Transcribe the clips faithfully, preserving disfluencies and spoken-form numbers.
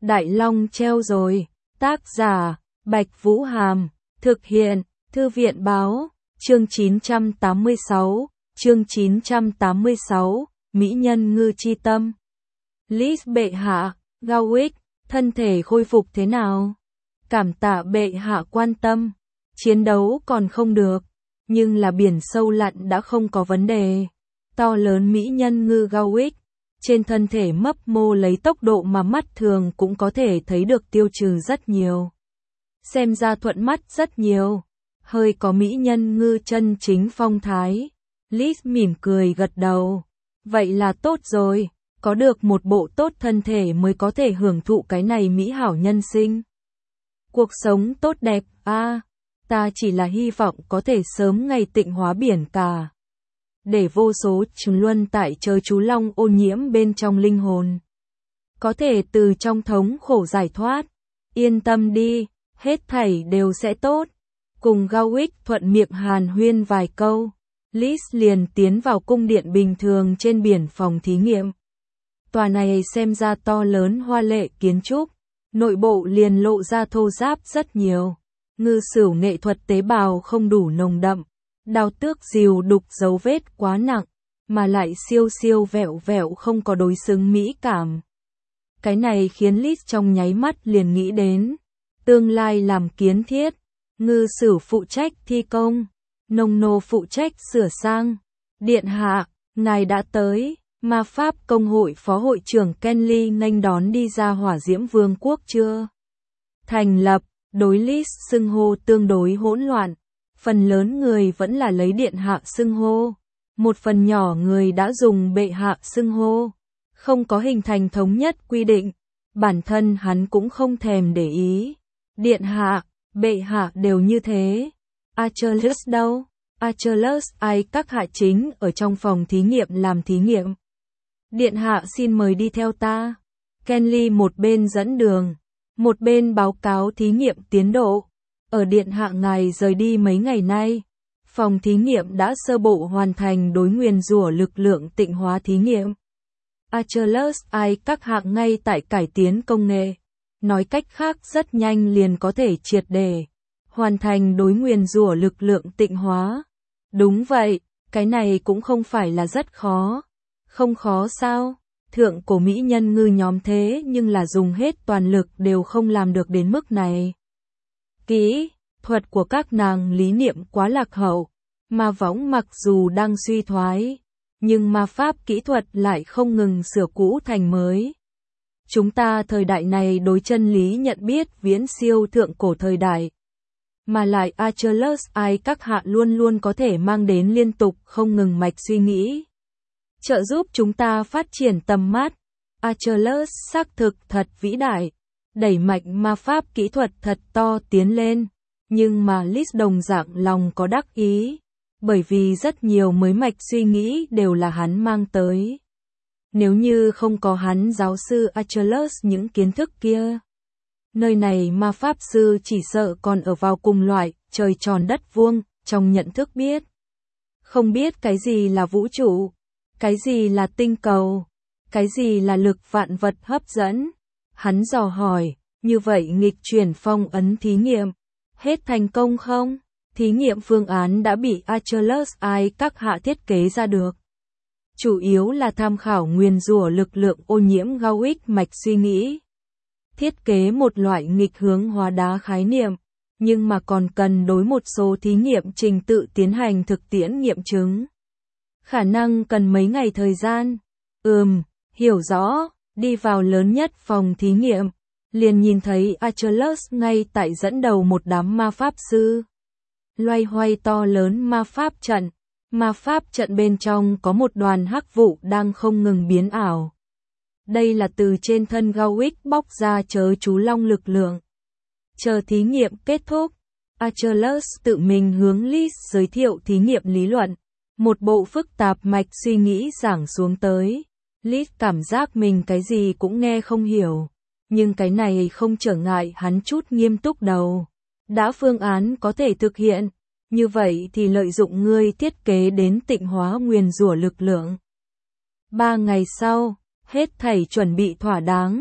Đại Long treo rồi. Tác giả, Bạch Vũ Hàm. Thực hiện, Thư viện Báo. Chương chín trăm tám mươi sáu. Chương chín trăm tám mươi sáu. Mỹ nhân ngư chi tâm. Lis bệ hạ, Gawick, thân thể khôi phục thế nào? Cảm tạ bệ hạ quan tâm. Chiến đấu còn không được, nhưng là biển sâu lặn đã không có vấn đề. To lớn mỹ nhân ngư Gawick, trên thân thể mấp mô lấy tốc độ mà mắt thường cũng có thể thấy được tiêu trừ rất nhiều. Xem ra thuận mắt rất nhiều. Hơi có mỹ nhân ngư chân chính phong thái. Lis mỉm cười gật đầu. Vậy là tốt rồi, có được một bộ tốt thân thể mới có thể hưởng thụ cái này mỹ hảo nhân sinh. Cuộc sống tốt đẹp, a à, ta chỉ là hy vọng có thể sớm ngày tịnh hóa biển cả. Để vô số trùng luân tại chớ chú long ô nhiễm bên trong linh hồn. Có thể từ trong thống khổ giải thoát. Yên tâm đi, hết thảy đều sẽ tốt. Cùng Gawick thuận miệng hàn huyên vài câu. Lis liền tiến vào cung điện bình thường trên biển phòng thí nghiệm. Tòa này xem ra to lớn hoa lệ kiến trúc. Nội bộ liền lộ ra thô ráp rất nhiều. Ngư sửu nghệ thuật tế bào không đủ nồng đậm. Đao tước rìu đục dấu vết quá nặng, mà lại siêu siêu vẹo vẹo không có đối xứng mỹ cảm. Cái này khiến Lis trong nháy mắt liền nghĩ đến. Tương lai làm kiến thiết, ngư sửu phụ trách thi công, nông nô phụ trách sửa sang. Điện hạ, ngài đã tới. Ma Pháp Công hội Phó hội trưởng Kenly nghênh đón đi ra Hỏa Diễm Vương quốc chưa? Thành lập, đối Lis xưng hô tương đối hỗn loạn. Phần lớn người vẫn là lấy điện hạ xưng hô. Một phần nhỏ người đã dùng bệ hạ xưng hô. Không có hình thành thống nhất quy định. Bản thân hắn cũng không thèm để ý. Điện hạ, bệ hạ đều như thế. Achilles đâu? Achilles ai các hạ chính ở trong phòng thí nghiệm làm thí nghiệm. Điện hạ xin mời đi theo ta. Kenly một bên dẫn đường, một bên báo cáo thí nghiệm tiến độ. Ở điện hạ ngài rời đi mấy ngày nay, phòng thí nghiệm đã sơ bộ hoàn thành đối nguyền rủa lực lượng tịnh hóa thí nghiệm. Achilles ai các hạng ngay tại cải tiến công nghệ. Nói cách khác rất nhanh liền có thể triệt để hoàn thành đối nguyền rủa lực lượng tịnh hóa. Đúng vậy, cái này cũng không phải là rất khó. Không khó sao? Thượng cổ mỹ nhân ngư nhóm thế nhưng là dùng hết toàn lực đều không làm được đến mức này. Kỹ thuật của các nàng lý niệm quá lạc hậu. Ma võng mặc dù đang suy thoái, nhưng ma pháp kỹ thuật lại không ngừng sửa cũ thành mới. Chúng ta thời đại này đối chân lý nhận biết viễn siêu thượng cổ thời đại. Mà lại Achilles ai các hạ luôn luôn có thể mang đến liên tục không ngừng mạch suy nghĩ. Trợ giúp chúng ta phát triển tầm mắt. Achilles xác thực thật vĩ đại, đẩy mạnh ma pháp kỹ thuật thật to tiến lên. Nhưng mà Lis đồng dạng lòng có đắc ý, bởi vì rất nhiều mới mạch suy nghĩ đều là hắn mang tới. Nếu như không có hắn giáo sư Achilles những kiến thức kia, nơi này ma pháp sư chỉ sợ còn ở vào cùng loại trời tròn đất vuông trong nhận thức biết. Không biết cái gì là vũ trụ, cái gì là tinh cầu, cái gì là lực vạn vật hấp dẫn. Hắn dò hỏi, như vậy nghịch chuyển phong ấn thí nghiệm, hết thành công không? Thí nghiệm phương án đã bị Achilles ai các hạ thiết kế ra được. Chủ yếu là tham khảo nguyền rủa lực lượng ô nhiễm Gawick mạch suy nghĩ. Thiết kế một loại nghịch hướng hóa đá khái niệm, nhưng mà còn cần đối một số thí nghiệm trình tự tiến hành thực tiễn nghiệm chứng. Khả năng cần mấy ngày thời gian. Ừm, hiểu rõ, đi vào lớn nhất phòng thí nghiệm, liền nhìn thấy Achilles ngay tại dẫn đầu một đám ma pháp sư. Loay hoay to lớn ma pháp trận, ma pháp trận bên trong có một đoàn hắc vụ đang không ngừng biến ảo. Đây là từ trên thân Gawick bóc ra chớ chú long lực lượng. Chờ thí nghiệm kết thúc, Achilles tự mình hướng Lis giới thiệu thí nghiệm lý luận. Một bộ phức tạp mạch suy nghĩ giảng xuống tới. Lis cảm giác mình cái gì cũng nghe không hiểu. Nhưng cái này không trở ngại hắn chút nghiêm túc đầu. Đã phương án có thể thực hiện. Như vậy thì lợi dụng ngươi thiết kế đến tịnh hóa nguyền rủa lực lượng. Ba ngày sau, hết thảy chuẩn bị thỏa đáng.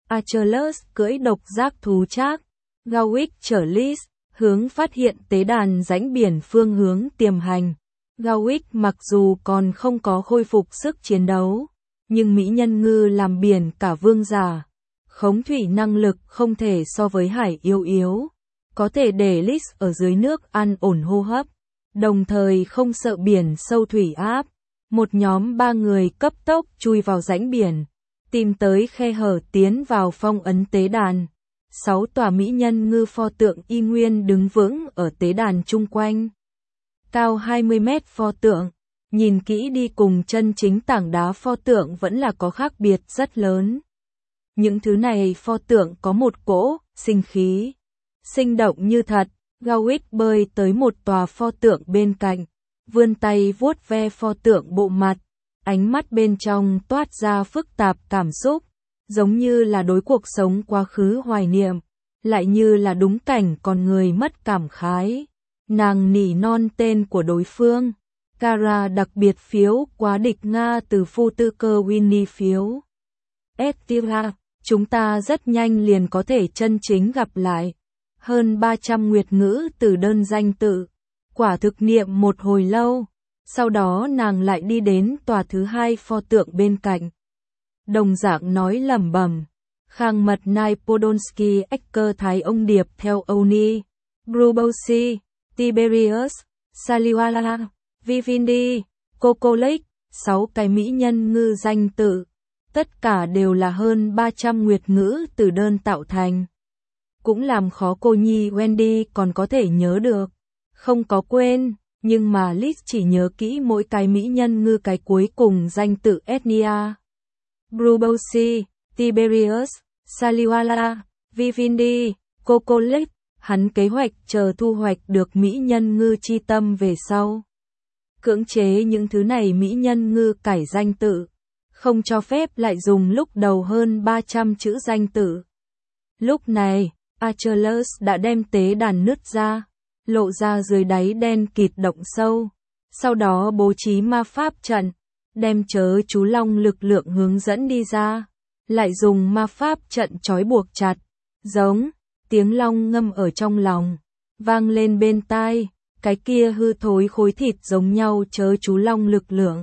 Achilles cưỡi độc giác thú trác, Gawain chở Lis, hướng phát hiện tế đàn rãnh biển phương hướng tiềm hành. Gawain mặc dù còn không có khôi phục sức chiến đấu, nhưng mỹ nhân ngư làm biển cả vương giả, khống thủy năng lực không thể so với hải yêu yếu, có thể để Lis ở dưới nước an ổn hô hấp, đồng thời không sợ biển sâu thủy áp. Một nhóm ba người cấp tốc chui vào rãnh biển, tìm tới khe hở tiến vào phong ấn tế đàn. Sáu tòa mỹ nhân ngư pho tượng y nguyên đứng vững ở tế đàn chung quanh. Cao hai mươi mét pho tượng, nhìn kỹ đi cùng chân chính tảng đá pho tượng vẫn là có khác biệt rất lớn. Những thứ này pho tượng có một cỗ, sinh khí, sinh động như thật. Gawain bơi tới một tòa pho tượng bên cạnh, vươn tay vuốt ve pho tượng bộ mặt, ánh mắt bên trong toát ra phức tạp cảm xúc, giống như là đối cuộc sống quá khứ hoài niệm, lại như là đúng cảnh con người mất cảm khái. Nàng nỉ non tên của đối phương. Kara đặc biệt phiếu quá địch Nga từ phu tư cơ Winnie phiếu. Estira, chúng ta rất nhanh liền có thể chân chính gặp lại. Hơn ba trăm nguyệt ngữ từ đơn danh tự. Quả thực niệm một hồi lâu. Sau đó nàng lại đi đến tòa thứ hai pho tượng bên cạnh. Đồng dạng nói lẩm bẩm. Khang mật Nai Podolsky Ecker Thái ông điệp theo Oni. Brubosi, Tiberius, Saliwala, Vivendi, Coco Lake, sáu cái mỹ nhân ngư danh tự. Tất cả đều là hơn ba trăm nguyệt ngữ từ đơn tạo thành. Cũng làm khó cô nhi Wendy còn có thể nhớ được. Không có quên, nhưng mà Liz chỉ nhớ kỹ mỗi cái mỹ nhân ngư cái cuối cùng danh tự Ethnia. Brubosi, Tiberius, Saliwala, Vivendi, Coco Lake. Hắn kế hoạch chờ thu hoạch được mỹ nhân ngư chi tâm về sau. Cưỡng chế những thứ này mỹ nhân ngư cải danh tự. Không cho phép lại dùng lúc đầu hơn ba trăm chữ danh tự. Lúc này, Achilles đã đem tế đàn nứt ra, lộ ra dưới đáy đen kịt động sâu. Sau đó bố trí ma pháp trận, đem chớ chú long lực lượng hướng dẫn đi ra. Lại dùng ma pháp trận trói buộc chặt, giống. Tiếng long ngâm ở trong lòng, vang lên bên tai, cái kia hư thối khối thịt giống nhau chớ chú long lực lượng.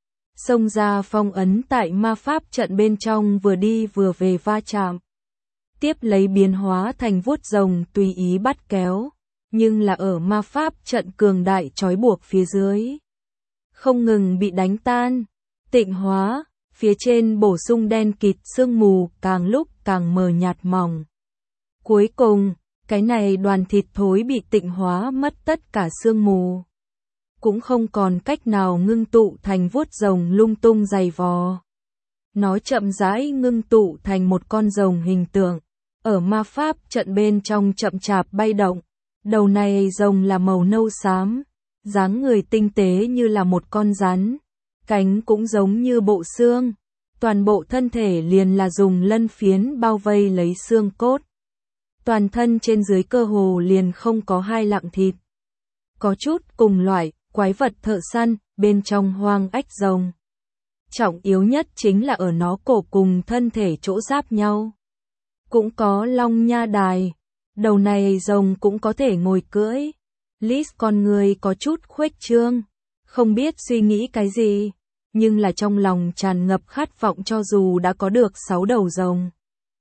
Xông ra phong ấn tại ma pháp trận bên trong vừa đi vừa về va chạm. Tiếp lấy biến hóa thành vuốt rồng tùy ý bắt kéo, nhưng là ở ma pháp trận cường đại trói buộc phía dưới. Không ngừng bị đánh tan, tịnh hóa, phía trên bổ sung đen kịt sương mù càng lúc càng mờ nhạt mỏng. Cuối cùng, cái này đoàn thịt thối bị tịnh hóa mất tất cả sương mù. Cũng không còn cách nào ngưng tụ thành vuốt rồng lung tung dày vò. Nó chậm rãi ngưng tụ thành một con rồng hình tượng. Ở ma pháp trận bên trong chậm chạp bay động. Đầu này rồng là màu nâu xám. Dáng người tinh tế như là một con rắn. Cánh cũng giống như bộ xương. Toàn bộ thân thể liền là dùng lân phiến bao vây lấy xương cốt. Toàn thân trên dưới cơ hồ liền không có hai lạng thịt. Có chút cùng loại, quái vật thợ săn, bên trong hoang ách rồng. Trọng yếu nhất chính là ở nó cổ cùng thân thể chỗ giáp nhau. Cũng có long nha đài. Đầu này rồng cũng có thể ngồi cưỡi. Liz con người có chút khuếch trương. Không biết suy nghĩ cái gì. Nhưng là trong lòng tràn ngập khát vọng cho dù đã có được sáu đầu rồng.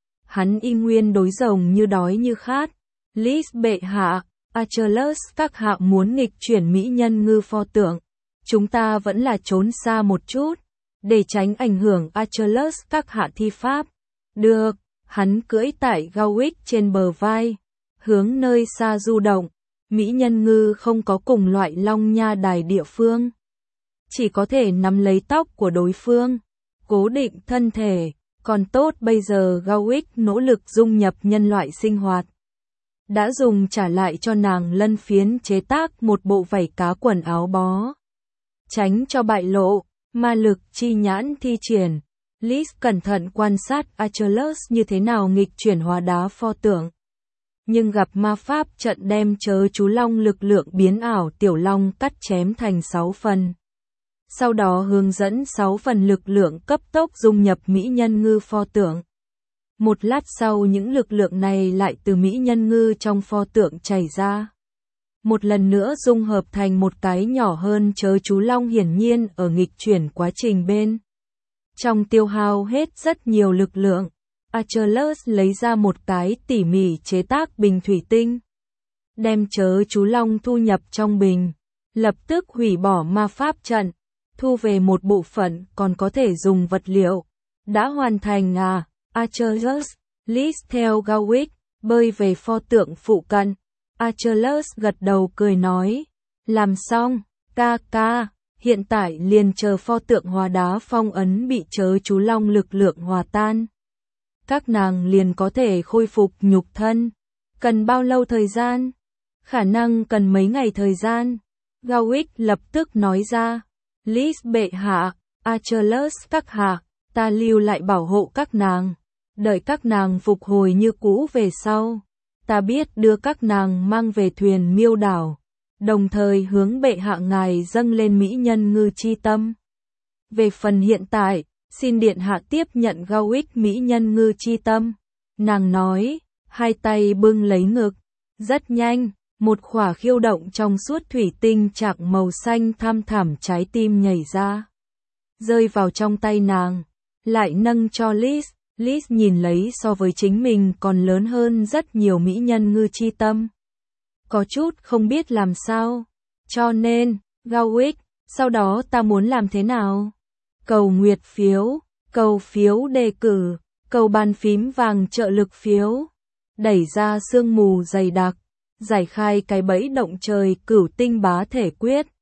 Hắn y nguyên đối rồng như đói như khát. Liz bệ hạ, Achilles các hạ muốn nghịch chuyển mỹ nhân ngư pho tượng. Chúng ta vẫn là trốn xa một chút, để tránh ảnh hưởng Achilles các hạ thi pháp. Được, hắn cưỡi tại Gawain trên bờ vai, hướng nơi xa du động. Mỹ nhân ngư không có cùng loại long nha đài địa phương. Chỉ có thể nắm lấy tóc của đối phương, cố định thân thể. Còn tốt bây giờ Gawain nỗ lực dung nhập nhân loại sinh hoạt. Đã dùng trả lại cho nàng lân phiến chế tác một bộ vảy cá quần áo bó. Tránh cho bại lộ, ma lực chi nhãn thi triển. Liz cẩn thận quan sát Achilles như thế nào nghịch chuyển hóa đá pho tượng. Nhưng gặp ma pháp trận đem chớ chú long lực lượng biến ảo tiểu long cắt chém thành sáu phần. Sau đó hướng dẫn sáu phần lực lượng cấp tốc dung nhập mỹ nhân ngư pho tượng. Một lát sau những lực lượng này lại từ mỹ nhân ngư trong pho tượng chảy ra. Một lần nữa dung hợp thành một cái nhỏ hơn chớ chú long, hiển nhiên ở nghịch chuyển quá trình bên trong tiêu hao hết rất nhiều lực lượng. Achilles lấy ra một cái tỉ mỉ chế tác bình thủy tinh, đem chớ chú long thu nhập trong bình, lập tức hủy bỏ ma pháp trận, thu về một bộ phận còn có thể dùng vật liệu. Đã hoàn thành à? Achilles, Lys theo Gawain, bơi về pho tượng phụ cận. Achilles gật đầu cười nói, làm xong, ca ca, hiện tại liền chờ pho tượng hóa đá phong ấn bị chớ chú long lực lượng hòa tan. Các nàng liền có thể khôi phục nhục thân. Cần bao lâu thời gian? Khả năng cần mấy ngày thời gian. Gawain lập tức nói ra, Lys bệ hạ, Achilles các hạ, ta lưu lại bảo hộ các nàng. Đợi các nàng phục hồi như cũ về sau, ta biết đưa các nàng mang về thuyền Miêu đảo, đồng thời hướng bệ hạ ngài dâng lên mỹ nhân ngư chi tâm. Về phần hiện tại, xin điện hạ tiếp nhận Gawain mỹ nhân ngư chi tâm. Nàng nói, hai tay bưng lấy ngực. Rất nhanh, một khỏa khiêu động trong suốt thủy tinh chạc màu xanh thăm thẳm trái tim nhảy ra, rơi vào trong tay nàng, lại nâng cho Lys. Lys nhìn lấy so với chính mình còn lớn hơn rất nhiều mỹ nhân ngư chi tâm. Có chút không biết làm sao. Cho nên, Gawain, sau đó ta muốn làm thế nào? Cầu nguyệt phiếu, cầu phiếu đề cử, cầu bàn phím vàng trợ lực phiếu. Đẩy ra sương mù dày đặc, giải khai cái bẫy động trời cửu tinh bá thể quyết.